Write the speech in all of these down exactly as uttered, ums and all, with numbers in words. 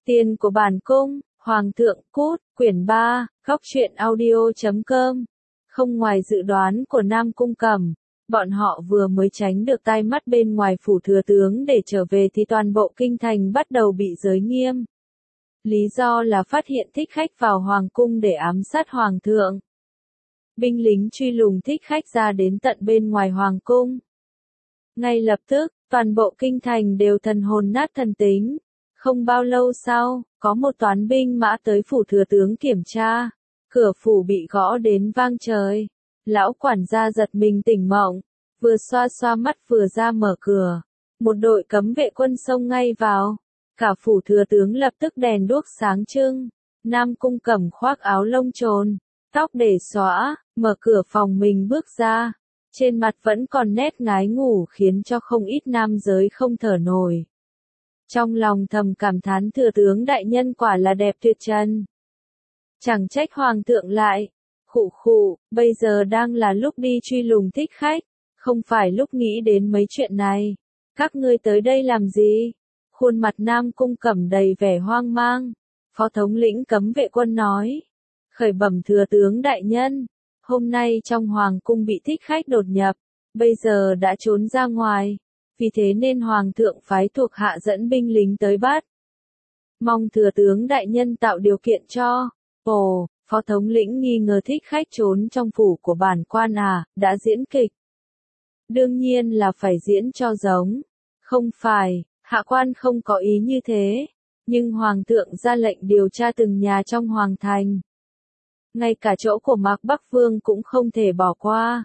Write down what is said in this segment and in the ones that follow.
Tiền của bản cung, Hoàng thượng cút, quyển ba, góc truyện audio chấm com. Không ngoài dự đoán của Nam Cung Cẩm, bọn họ vừa mới tránh được tai mắt bên ngoài phủ thừa tướng để trở về thì toàn bộ kinh thành bắt đầu bị giới nghiêm. Lý do là phát hiện thích khách vào hoàng cung để ám sát hoàng thượng. Binh lính truy lùng thích khách ra đến tận bên ngoài hoàng cung. Ngay lập tức, toàn bộ kinh thành đều thần hồn nát thần tính. Không bao lâu sau, có một toán binh mã tới phủ thừa tướng kiểm tra. Cửa phủ bị gõ đến vang trời. Lão quản gia giật mình tỉnh mộng, vừa xoa xoa mắt vừa ra mở cửa. Một đội cấm vệ quân xông ngay vào. Cả phủ thừa tướng lập tức đèn đuốc sáng trưng. Nam Cung Cẩm khoác áo lông trồn, tóc để xõa, mở cửa phòng mình bước ra. Trên mặt vẫn còn nét ngái ngủ khiến cho không ít nam giới không thở nổi. Trong lòng thầm cảm thán thừa tướng đại nhân quả là đẹp tuyệt trần. Chẳng trách hoàng thượng lại, khụ khụ, bây giờ đang là lúc đi truy lùng thích khách, không phải lúc nghĩ đến mấy chuyện này. Các ngươi tới đây làm gì? Khuôn mặt Nam Cung Cẩm đầy vẻ hoang mang. Phó thống lĩnh cấm vệ quân nói. Khởi bẩm thừa tướng đại nhân, hôm nay trong hoàng cung bị thích khách đột nhập, bây giờ đã trốn ra ngoài. Vì thế nên hoàng thượng phái thuộc hạ dẫn binh lính tới bắt. Mong thừa tướng đại nhân tạo điều kiện cho. Ồ, phó thống lĩnh nghi ngờ thích khách trốn trong phủ của bản quan à, đã diễn kịch. Đương nhiên là phải diễn cho giống. Không phải, hạ quan không có ý như thế. Nhưng hoàng thượng ra lệnh điều tra từng nhà trong hoàng thành. Ngay cả chỗ của Mạc Bắc Vương cũng không thể bỏ qua.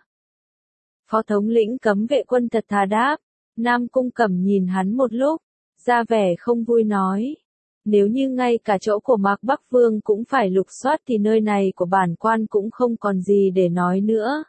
Phó thống lĩnh cấm vệ quân thật thà đáp. Nam Cung Cẩm nhìn hắn một lúc, ra vẻ không vui nói. Nếu như ngay cả chỗ của Mạc Bắc Vương cũng phải lục soát thì nơi này của bản quan cũng không còn gì để nói nữa.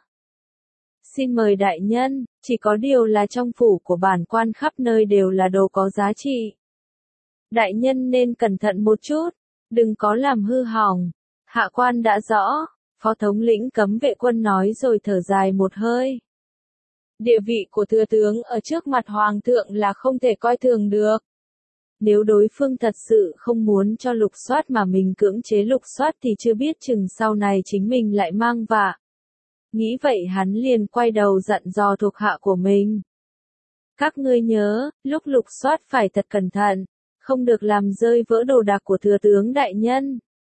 Xin mời đại nhân, chỉ có điều là trong phủ của bản quan khắp nơi đều là đồ có giá trị. Đại nhân nên cẩn thận một chút, đừng có làm hư hỏng. Hạ quan đã rõ, phó thống lĩnh cấm vệ quân nói rồi thở dài một hơi. Địa vị của thừa tướng ở trước mặt hoàng thượng là không thể coi thường được. Nếu đối phương thật sự không muốn cho lục soát mà mình cưỡng chế lục soát thì chưa biết chừng sau này chính mình lại mang vạ. Nghĩ vậy hắn liền quay đầu dặn dò thuộc hạ của mình. Các ngươi nhớ, lúc lục soát phải thật cẩn thận, không được làm rơi vỡ đồ đạc của thừa tướng đại nhân.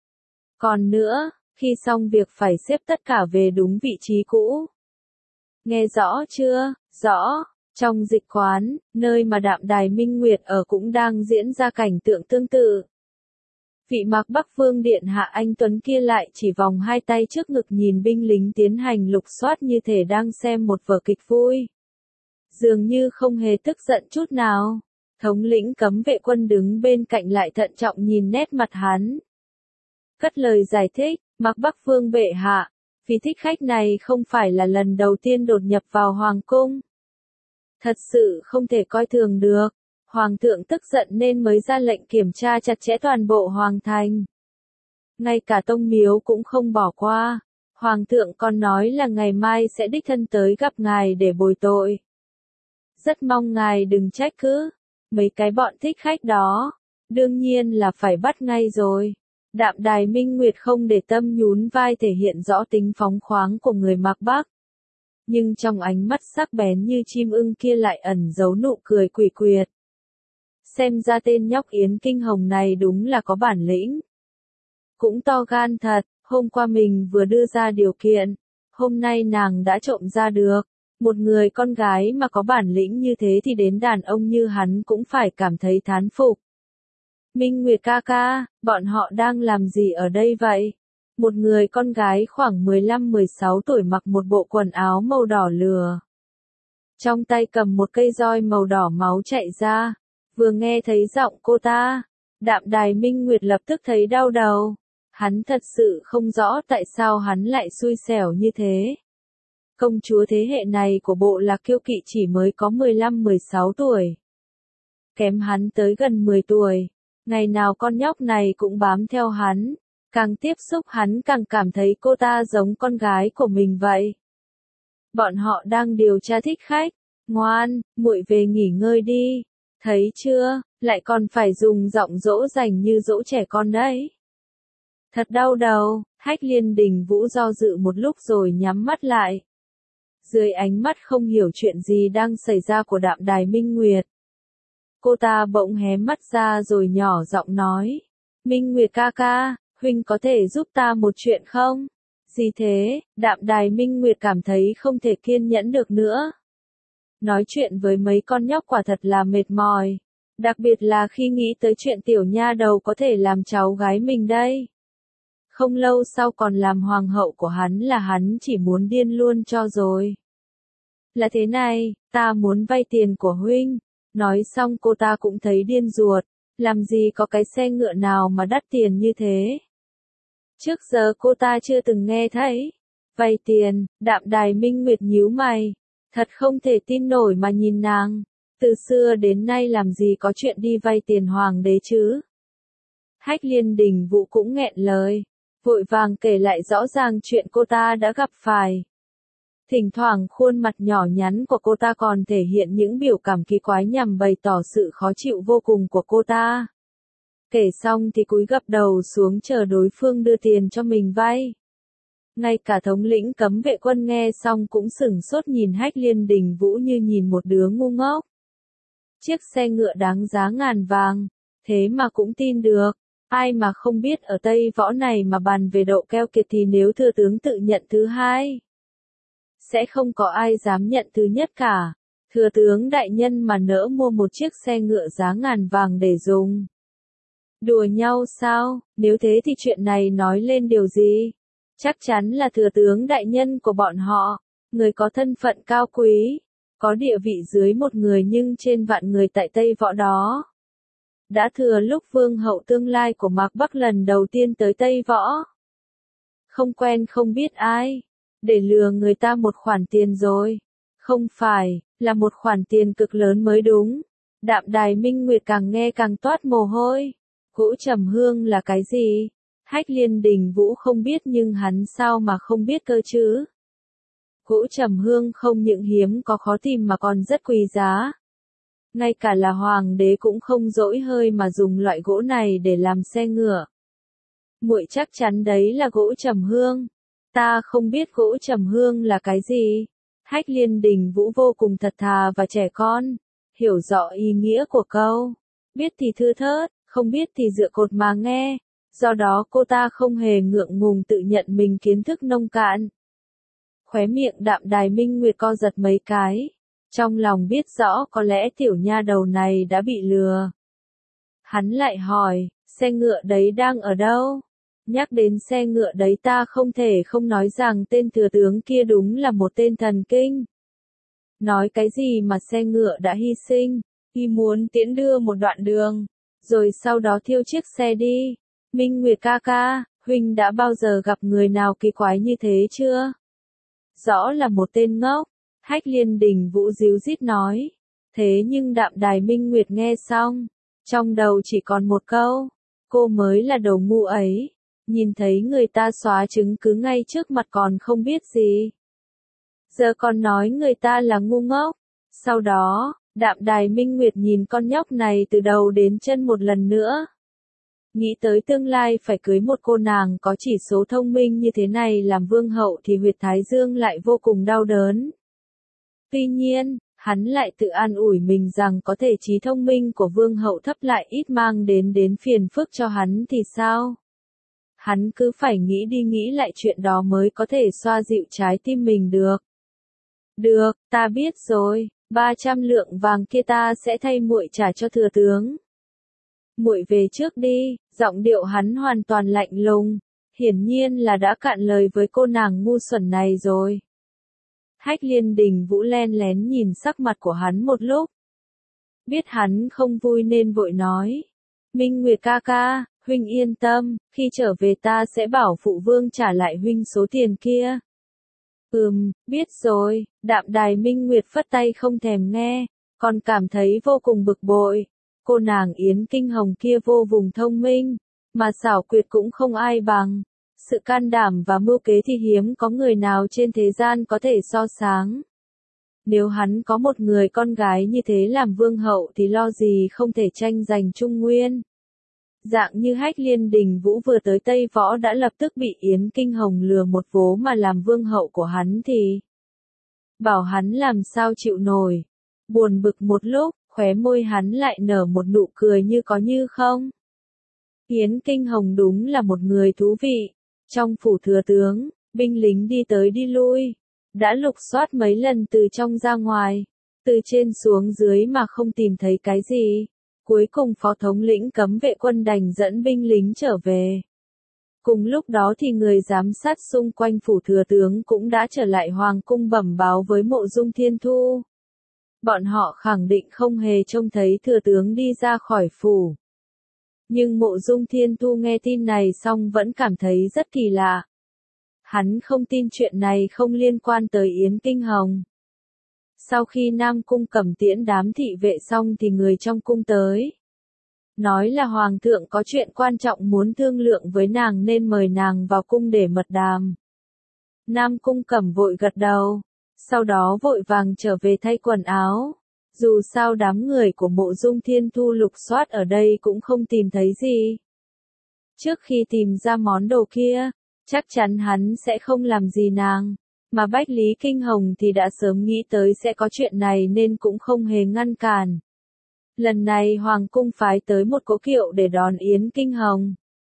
Còn nữa, khi xong việc phải xếp tất cả về đúng vị trí cũ. Nghe rõ chưa? Rõ. Trong dịch quán, nơi mà Đạm Đài Minh Nguyệt ở cũng đang diễn ra cảnh tượng tương tự. Vị Mạc Bắc Vương điện hạ anh tuấn kia lại chỉ vòng hai tay trước ngực nhìn binh lính tiến hành lục soát như thể đang xem một vở kịch vui. Dường như không hề tức giận chút nào. Thống lĩnh cấm vệ quân đứng bên cạnh lại thận trọng nhìn nét mặt hắn. Cất lời giải thích, Mạc Bắc Vương bệ hạ, vì thích khách này không phải là lần đầu tiên đột nhập vào hoàng cung. Thật sự không thể coi thường được. Hoàng thượng tức giận nên mới ra lệnh kiểm tra chặt chẽ toàn bộ hoàng thành. Ngay cả tông miếu cũng không bỏ qua. Hoàng thượng còn nói là ngày mai sẽ đích thân tới gặp ngài để bồi tội. Rất mong ngài đừng trách cứ. Mấy cái bọn thích khách đó, đương nhiên là phải bắt ngay rồi. Đạm Đài Minh Nguyệt không để tâm nhún vai thể hiện rõ tính phóng khoáng của người Mạc Bắc. Nhưng trong ánh mắt sắc bén như chim ưng kia lại ẩn giấu nụ cười quỷ quyệt. Xem ra tên nhóc Yến Kinh Hồng này đúng là có bản lĩnh. Cũng to gan thật, hôm qua mình vừa đưa ra điều kiện, hôm nay nàng đã trộm ra được. Một người con gái mà có bản lĩnh như thế thì đến đàn ông như hắn cũng phải cảm thấy thán phục. Minh Nguyệt ca ca, bọn họ đang làm gì ở đây vậy? Một người con gái khoảng mười lăm mười sáu tuổi mặc một bộ quần áo màu đỏ lừa. Trong tay cầm một cây roi màu đỏ máu chạy ra. Vừa nghe thấy giọng cô ta, Đạm Đài Minh Nguyệt lập tức thấy đau đầu. Hắn thật sự không rõ tại sao hắn lại xui xẻo như thế. Công chúa thế hệ này của bộ Lạc Kiêu Kỵ chỉ mới có mười lăm mười sáu tuổi. Kém hắn tới gần mười tuổi. Ngày nào con nhóc này cũng bám theo hắn. Càng tiếp xúc hắn càng cảm thấy cô ta giống con gái của mình vậy. Bọn họ đang điều tra thích khách. Ngoan, muội về nghỉ ngơi đi. Thấy chưa, lại còn phải dùng giọng dỗ dành như dỗ trẻ con đấy. Thật đau đầu, Hách Liên Đình Vũ do dự một lúc rồi nhắm mắt lại. Dưới ánh mắt không hiểu chuyện gì đang xảy ra của Đạm Đài Minh Nguyệt. Cô ta bỗng hé mắt ra rồi nhỏ giọng nói. Minh Nguyệt ca ca, huynh có thể giúp ta một chuyện không? Gì thế? Đạm Đài Minh Nguyệt cảm thấy không thể kiên nhẫn được nữa. Nói chuyện với mấy con nhóc quả thật là mệt mỏi. Đặc biệt là khi nghĩ tới chuyện tiểu nha đầu có thể làm cháu gái mình đây. Không lâu sau còn làm hoàng hậu của hắn là hắn chỉ muốn điên luôn cho rồi. Là thế này, ta muốn vay tiền của huynh. Nói xong cô ta cũng thấy điên ruột. Làm gì có cái xe ngựa nào mà đắt tiền như thế. Trước giờ cô ta chưa từng nghe thấy. Vay tiền, Đạm Đài Minh Nguyệt nhíu mày. Thật không thể tin nổi mà nhìn nàng. Từ xưa đến nay làm gì có chuyện đi vay tiền hoàng đế chứ. Hách Liên Đình Vũ cũng nghẹn lời. Vội vàng kể lại rõ ràng chuyện cô ta đã gặp phải. Thỉnh thoảng khuôn mặt nhỏ nhắn của cô ta còn thể hiện những biểu cảm kỳ quái nhằm bày tỏ sự khó chịu vô cùng của cô ta. Kể xong thì cúi gập đầu xuống chờ đối phương đưa tiền cho mình vay. Ngay cả thống lĩnh cấm vệ quân nghe xong cũng sửng sốt nhìn Hách Liên Đình Vũ như nhìn một đứa ngu ngốc. Chiếc xe ngựa đáng giá ngàn vàng, thế mà cũng tin được. Ai mà không biết ở Tây Võ này mà bàn về độ keo kiệt thì nếu thừa tướng tự nhận thứ hai. Sẽ không có ai dám nhận thứ nhất cả. Thừa tướng đại nhân mà nỡ mua một chiếc xe ngựa giá ngàn vàng để dùng. Đùa nhau sao, nếu thế thì chuyện này nói lên điều gì? Chắc chắn là thừa tướng đại nhân của bọn họ, người có thân phận cao quý, có địa vị dưới một người nhưng trên vạn người tại Tây Võ đó. Đã thừa lúc vương hậu tương lai của Mạc Bắc lần đầu tiên tới Tây Võ. Không quen không biết ai, để lừa người ta một khoản tiền rồi. Không phải, là một khoản tiền cực lớn mới đúng. Đạm Đài Minh Nguyệt càng nghe càng toát mồ hôi. Gỗ trầm hương là cái gì? Hách Liên Đình Vũ không biết nhưng hắn sao mà không biết cơ chứ? Gỗ trầm hương không những hiếm có khó tìm mà còn rất quý giá. Ngay cả là hoàng đế cũng không dỗi hơi mà dùng loại gỗ này để làm xe ngựa. Muội chắc chắn đấy là gỗ trầm hương. Ta không biết gỗ trầm hương là cái gì. Hách Liên Đình Vũ vô cùng thật thà và trẻ con, hiểu rõ ý nghĩa của câu. Biết thì thưa thớt, không biết thì dựa cột mà nghe. Do đó cô ta không hề ngượng ngùng tự nhận mình kiến thức nông cạn. Khóe miệng Đạm Đài Minh Nguyệt co giật mấy cái. Trong lòng biết rõ có lẽ tiểu nha đầu này đã bị lừa. Hắn lại hỏi, xe ngựa đấy đang ở đâu? Nhắc đến xe ngựa đấy ta không thể không nói rằng tên thừa tướng kia đúng là một tên thần kinh. Nói cái gì mà xe ngựa đã hy sinh, y muốn tiễn đưa một đoạn đường, rồi sau đó thiêu chiếc xe đi. Minh Nguyệt ca ca, huynh đã bao giờ gặp người nào kỳ quái như thế chưa? Rõ là một tên ngốc. Hách Liên Đình Vũ díu dít nói. Thế nhưng Đạm Đài Minh Nguyệt nghe xong, trong đầu chỉ còn một câu. Cô mới là đồ ngu ấy. Nhìn thấy người ta xóa chứng cứ ngay trước mặt còn không biết gì. Giờ còn nói người ta là ngu ngốc. Sau đó, Đạm Đài Minh Nguyệt nhìn con nhóc này từ đầu đến chân một lần nữa. Nghĩ tới tương lai phải cưới một cô nàng có chỉ số thông minh như thế này làm vương hậu thì huyệt thái dương lại vô cùng đau đớn. Tuy nhiên, hắn lại tự an ủi mình rằng có thể trí thông minh của vương hậu thấp lại ít mang đến đến phiền phức cho hắn thì sao? Hắn cứ phải nghĩ đi nghĩ lại chuyện đó mới có thể xoa dịu trái tim mình được. Được, ta biết rồi, ba trăm lượng vàng kia ta sẽ thay muội trả cho thừa tướng. Muội về trước đi, giọng điệu hắn hoàn toàn lạnh lùng, hiển nhiên là đã cạn lời với cô nàng ngu xuẩn này rồi. Hách Liên Đình Vũ len lén nhìn sắc mặt của hắn một lúc. Biết hắn không vui nên vội nói. Minh Nguyệt ca ca, huynh yên tâm, khi trở về ta sẽ bảo phụ vương trả lại huynh số tiền kia. Ừm, biết rồi, Đạm Đài Minh Nguyệt phất tay không thèm nghe, còn cảm thấy vô cùng bực bội. Cô nàng Yến Kinh Hồng kia vô vùng thông minh, mà xảo quyệt cũng không ai bằng. Sự can đảm và mưu kế thì hiếm có người nào trên thế gian có thể so sánh. Nếu hắn có một người con gái như thế làm vương hậu thì lo gì không thể tranh giành Trung Nguyên. Dạng như Hách Liên Đình Vũ vừa tới Tây Võ đã lập tức bị Yến Kinh Hồng lừa một vố mà làm vương hậu của hắn thì bảo hắn làm sao chịu nổi. Buồn bực một lúc, khóe môi hắn lại nở một nụ cười như có như không. Yến Kinh Hồng đúng là một người thú vị. Trong phủ thừa tướng, binh lính đi tới đi lui, đã lục soát mấy lần từ trong ra ngoài, từ trên xuống dưới mà không tìm thấy cái gì. Cuối cùng phó thống lĩnh cấm vệ quân đành dẫn binh lính trở về. Cùng lúc đó thì người giám sát xung quanh phủ thừa tướng cũng đã trở lại hoàng cung bẩm báo với Mộ Dung Thiên Thu. Bọn họ khẳng định không hề trông thấy thừa tướng đi ra khỏi phủ. Nhưng Mộ Dung Thiên Thu nghe tin này xong vẫn cảm thấy rất kỳ lạ. Hắn không tin chuyện này không liên quan tới Yến Kinh Hồng. Sau khi Nam Cung Cẩm tiễn đám thị vệ xong thì người trong cung tới. Nói là Hoàng thượng có chuyện quan trọng muốn thương lượng với nàng nên mời nàng vào cung để mật đàm. Nam Cung Cẩm vội gật đầu, sau đó vội vàng trở về thay quần áo. Dù sao đám người của Mộ Dung Thiên Thu lục soát ở đây cũng không tìm thấy gì. Trước khi tìm ra món đồ kia, chắc chắn hắn sẽ không làm gì nàng. Mà Bách Lý Kinh Hồng thì đã sớm nghĩ tới sẽ có chuyện này nên cũng không hề ngăn cản. Lần này Hoàng cung phái tới một cỗ kiệu để đón Yến Kinh Hồng.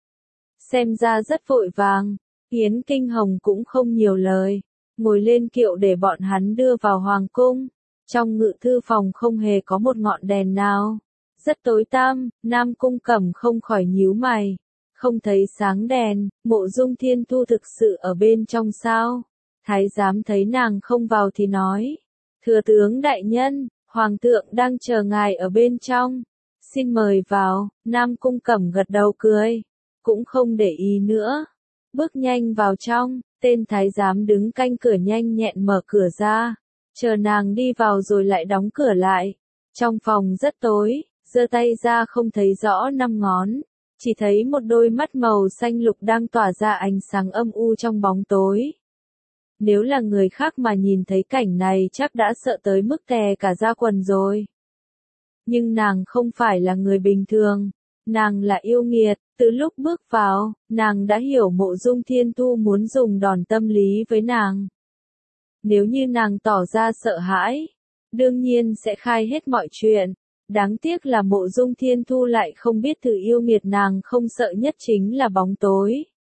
Xem ra rất vội vàng, Yến Kinh Hồng cũng không nhiều lời, ngồi lên kiệu để bọn hắn đưa vào Hoàng cung. Trong ngự thư phòng không hề có một ngọn đèn nào. Rất tối tăm, Nam Cung Cẩm không khỏi nhíu mày. Không thấy sáng đèn, Mộ Dung Thiên Thu thực sự ở bên trong sao? Thái giám thấy nàng không vào thì nói. Thừa tướng đại nhân, Hoàng thượng đang chờ ngài ở bên trong. Xin mời vào, Nam Cung Cẩm gật đầu cười. Cũng không để ý nữa. Bước nhanh vào trong, tên thái giám đứng canh cửa nhanh nhẹn mở cửa ra. Chờ nàng đi vào rồi lại đóng cửa lại. Trong phòng rất tối, giơ tay ra không thấy rõ năm ngón. Chỉ thấy một đôi mắt màu xanh lục đang tỏa ra ánh sáng âm u trong bóng tối. Nếu là người khác mà nhìn thấy cảnh này chắc đã sợ tới mức tè cả da quần rồi. Nhưng nàng không phải là người bình thường. Nàng là yêu nghiệt, từ lúc bước vào, nàng đã hiểu Mộ Dung Thiên Thu muốn dùng đòn tâm lý với nàng. Nếu như nàng tỏ ra sợ hãi, đương nhiên sẽ khai hết mọi chuyện. Đáng tiếc là Mộ Dung Thiên Thu lại không biết thứ yêu nghiệt nàng không sợ nhất chính là bóng tối.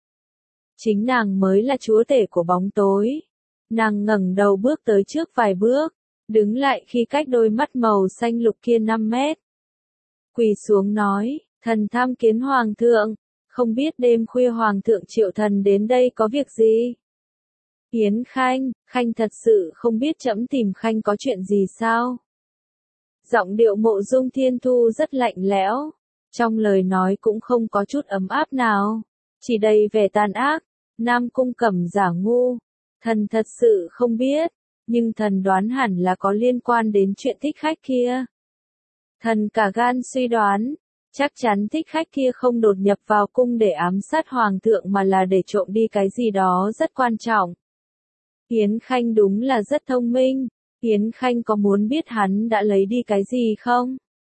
Chính nàng mới là chúa tể của bóng tối. Nàng ngẩng đầu bước tới trước vài bước, đứng lại khi cách đôi mắt màu xanh lục kia năm mét. Quỳ xuống nói, thần tham kiến Hoàng thượng, không biết đêm khuya Hoàng thượng triệu thần đến đây có việc gì? Yến Khanh, Khanh thật sự không biết trẫm tìm Khanh có chuyện gì sao? Giọng điệu Mộ Dung Thiên Thu rất lạnh lẽo, trong lời nói cũng không có chút ấm áp nào, chỉ đầy vẻ tàn ác. Nam Cung Cẩm giả ngu, thần thật sự không biết, nhưng thần đoán hẳn là có liên quan đến chuyện thích khách kia. Thần cả gan suy đoán, chắc chắn thích khách kia không đột nhập vào cung để ám sát Hoàng thượng mà là để trộm đi cái gì đó rất quan trọng. Yến Khanh đúng là rất thông minh. Yến Khanh có muốn biết hắn đã lấy đi cái gì không?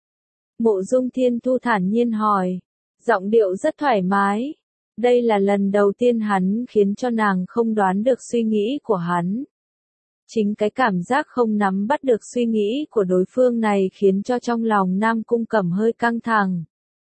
Mộ Dung Thiên Thu thản nhiên hỏi. Giọng điệu rất thoải mái. Đây là lần đầu tiên hắn khiến cho nàng không đoán được suy nghĩ của hắn. Chính cái cảm giác không nắm bắt được suy nghĩ của đối phương này khiến cho trong lòng Nam Cung Cẩm hơi căng thẳng.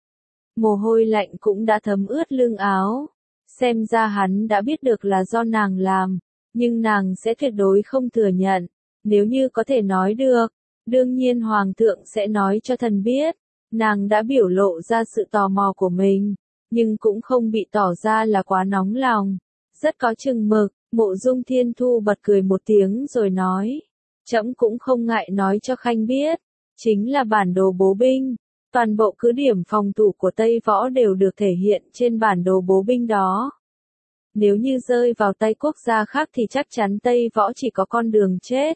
Mồ hôi lạnh cũng đã thấm ướt lưng áo. Xem ra hắn đã biết được là do nàng làm. Nhưng nàng sẽ tuyệt đối không thừa nhận. Nếu như có thể nói được, đương nhiên Hoàng thượng sẽ nói cho thần biết. Nàng đã biểu lộ ra sự tò mò của mình, nhưng cũng không bị tỏ ra là quá nóng lòng. Rất có chừng mực, Mộ Dung Thiên Thu bật cười một tiếng rồi nói. Trẫm cũng không ngại nói cho Khanh biết. Chính là bản đồ bố binh. Toàn bộ cứ điểm phòng thủ của Tây Võ đều được thể hiện trên bản đồ bố binh đó. Nếu như rơi vào tay quốc gia khác thì chắc chắn Tây Võ chỉ có con đường chết.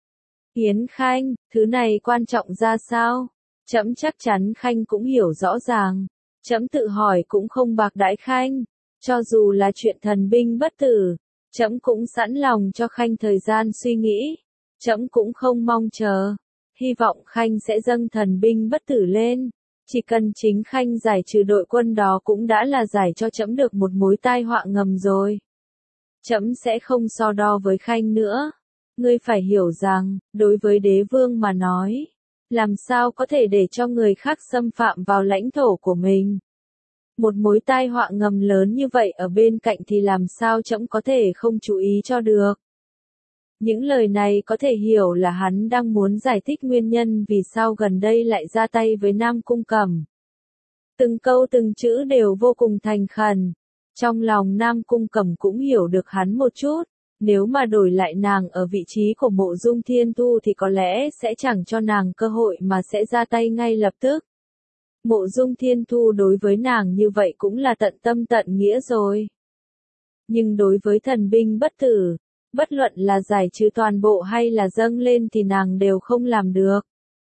Yến Khanh, thứ này quan trọng ra sao? Trẫm chắc chắn Khanh cũng hiểu rõ ràng. Trẫm tự hỏi cũng không bạc đãi Khanh. Cho dù là chuyện thần binh bất tử, trẫm cũng sẵn lòng cho Khanh thời gian suy nghĩ. Trẫm cũng không mong chờ, hy vọng Khanh sẽ dâng thần binh bất tử lên. Chỉ cần chính Khanh giải trừ đội quân đó cũng đã là giải cho trẫm được một mối tai họa ngầm rồi. Trẫm sẽ không so đo với Khanh nữa. Ngươi phải hiểu rằng, đối với đế vương mà nói, làm sao có thể để cho người khác xâm phạm vào lãnh thổ của mình. Một mối tai họa ngầm lớn như vậy ở bên cạnh thì làm sao trẫm có thể không chú ý cho được. Những lời này có thể hiểu là hắn đang muốn giải thích nguyên nhân vì sao gần đây lại ra tay với Nam Cung Cẩm. Từng câu từng chữ đều vô cùng thành khẩn. Trong lòng Nam Cung Cẩm cũng hiểu được hắn một chút. Nếu mà đổi lại nàng ở vị trí của Mộ Dung Thiên Thu thì có lẽ sẽ chẳng cho nàng cơ hội mà sẽ ra tay ngay lập tức. Mộ Dung Thiên Thu đối với nàng như vậy cũng là tận tâm tận nghĩa rồi. Nhưng đối với thần binh bất tử, bất luận là giải trừ toàn bộ hay là dâng lên thì nàng đều không làm được.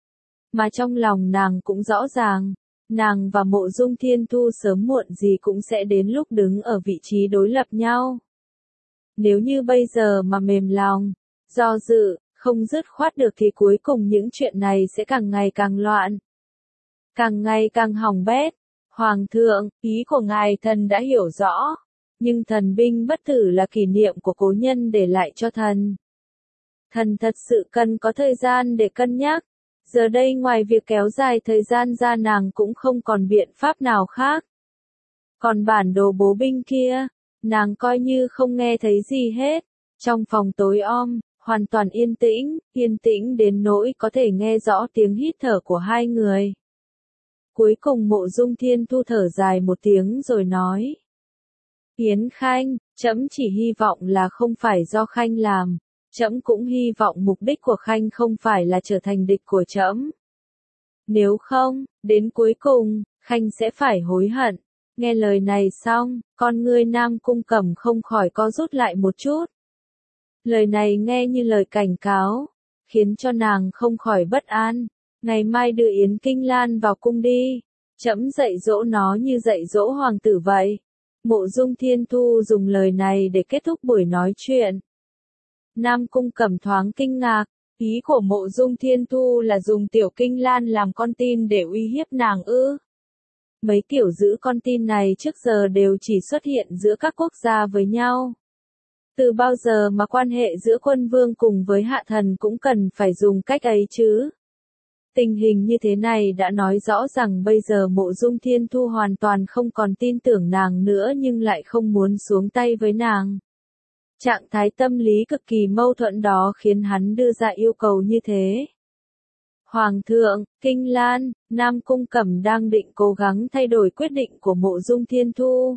Mà trong lòng nàng cũng rõ ràng, nàng và Mộ Dung Thiên Thu sớm muộn gì cũng sẽ đến lúc đứng ở vị trí đối lập nhau. Nếu như bây giờ mà mềm lòng, do dự, không dứt khoát được thì cuối cùng những chuyện này sẽ càng ngày càng loạn. Càng ngày càng hỏng bét. Hoàng thượng, ý của ngài thần đã hiểu rõ. Nhưng thần binh bất tử là kỷ niệm của cố nhân để lại cho thần. Thần thật sự cần có thời gian để cân nhắc. Giờ đây ngoài việc kéo dài thời gian ra nàng cũng không còn biện pháp nào khác. Còn bản đồ bố binh kia, nàng coi như không nghe thấy gì hết. Trong phòng tối om, hoàn toàn yên tĩnh, yên tĩnh đến nỗi có thể nghe rõ tiếng hít thở của hai người. Cuối cùng Mộ Dung Thiên Thu thở dài một tiếng rồi nói. Yến Khanh, trẫm chỉ hy vọng là không phải do Khanh làm. Trẫm cũng hy vọng mục đích của Khanh không phải là trở thành địch của trẫm. Nếu không, đến cuối cùng, Khanh sẽ phải hối hận. Nghe lời này xong, con ngươi Nam Cung Cẩm không khỏi co rút lại một chút. Lời này nghe như lời cảnh cáo, khiến cho nàng không khỏi bất an. Ngày mai đưa Yến Kinh Lan vào cung đi. Trẫm dạy dỗ nó như dạy dỗ hoàng tử vậy. Mộ Dung Thiên Thu dùng lời này để kết thúc buổi nói chuyện. Nam Cung Cẩm thoáng kinh ngạc, ý của Mộ Dung Thiên Thu là dùng Tiểu Kinh Lan làm con tin để uy hiếp nàng ư? Mấy kiểu giữ con tin này trước giờ đều chỉ xuất hiện giữa các quốc gia với nhau. Từ bao giờ mà quan hệ giữa quân vương cùng với hạ thần cũng cần phải dùng cách ấy chứ? Tình hình như thế này đã nói rõ rằng bây giờ Mộ Dung Thiên Thu hoàn toàn không còn tin tưởng nàng nữa nhưng lại không muốn xuống tay với nàng. Trạng thái tâm lý cực kỳ mâu thuẫn đó khiến hắn đưa ra yêu cầu như thế. Hoàng thượng, Kinh Lan, Nam Cung Cẩm đang định cố gắng thay đổi quyết định của Mộ Dung Thiên Thu.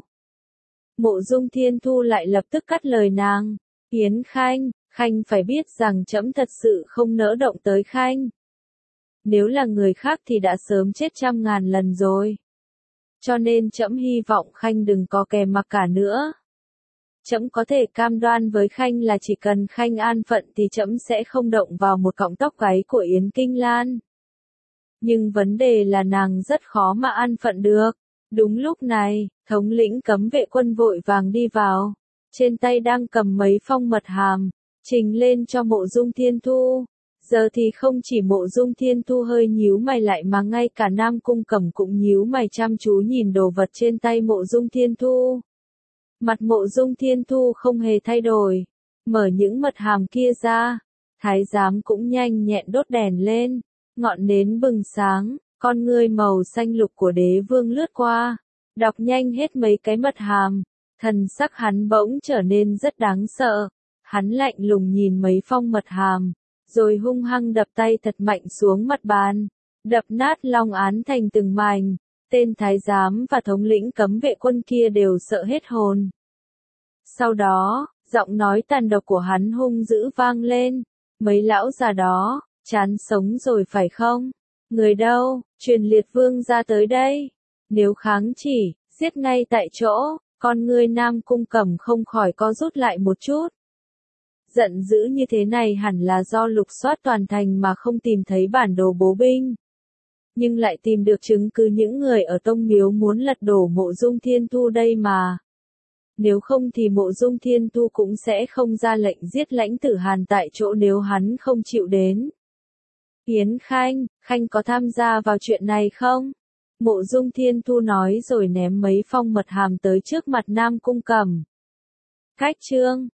Mộ Dung Thiên Thu lại lập tức cắt lời nàng. Yến Khanh, Khanh phải biết rằng trẫm thật sự không nỡ động tới Khanh. Nếu là người khác thì đã sớm chết trăm ngàn lần rồi. Cho nên trẫm hy vọng Khanh đừng có kè mặc cả nữa. Trẫm có thể cam đoan với Khanh là chỉ cần Khanh an phận thì trẫm sẽ không động vào một cọng tóc gáy của Yến Kinh Lan. Nhưng vấn đề là nàng rất khó mà an phận được. Đúng lúc này, thống lĩnh cấm vệ quân vội vàng đi vào. Trên tay đang cầm mấy phong mật hàm, trình lên cho Mộ Dung Thiên Thu. Giờ thì không chỉ Mộ Dung Thiên Thu hơi nhíu mày lại mà ngay cả Nam Cung Cẩm cũng nhíu mày chăm chú nhìn đồ vật trên tay Mộ Dung Thiên Thu. Mặt Mộ Dung Thiên Thu không hề thay đổi. Mở những mật hàm kia ra. Thái giám cũng nhanh nhẹn đốt đèn lên. Ngọn nến bừng sáng, con ngươi màu xanh lục của đế vương lướt qua. Đọc nhanh hết mấy cái mật hàm. Thần sắc hắn bỗng trở nên rất đáng sợ. Hắn lạnh lùng nhìn mấy phong mật hàm. Rồi hung hăng đập tay thật mạnh xuống mặt bàn. Đập nát long án thành từng mảnh. Tên thái giám và thống lĩnh cấm vệ quân kia đều sợ hết hồn. Sau đó, giọng nói tàn độc của hắn hung dữ vang lên. Mấy lão già đó, chán sống rồi phải không? Người đâu, truyền liệt vương ra tới đây. Nếu kháng chỉ, giết ngay tại chỗ. Con ngươi Nam Cung Cẩm không khỏi co rút lại một chút. Giận dữ như thế này hẳn là do lục soát toàn thành mà không tìm thấy bản đồ bố binh. Nhưng lại tìm được chứng cứ những người ở Tông Miếu muốn lật đổ Mộ Dung Thiên Thu đây mà. Nếu không thì Mộ Dung Thiên Tu cũng sẽ không ra lệnh giết Lãnh Tử Hàn tại chỗ nếu hắn không chịu đến. Yến Khanh, Khanh có tham gia vào chuyện này không? Mộ Dung Thiên Tu nói rồi ném mấy phong mật hàm tới trước mặt Nam Cung Cẩm. Cách chương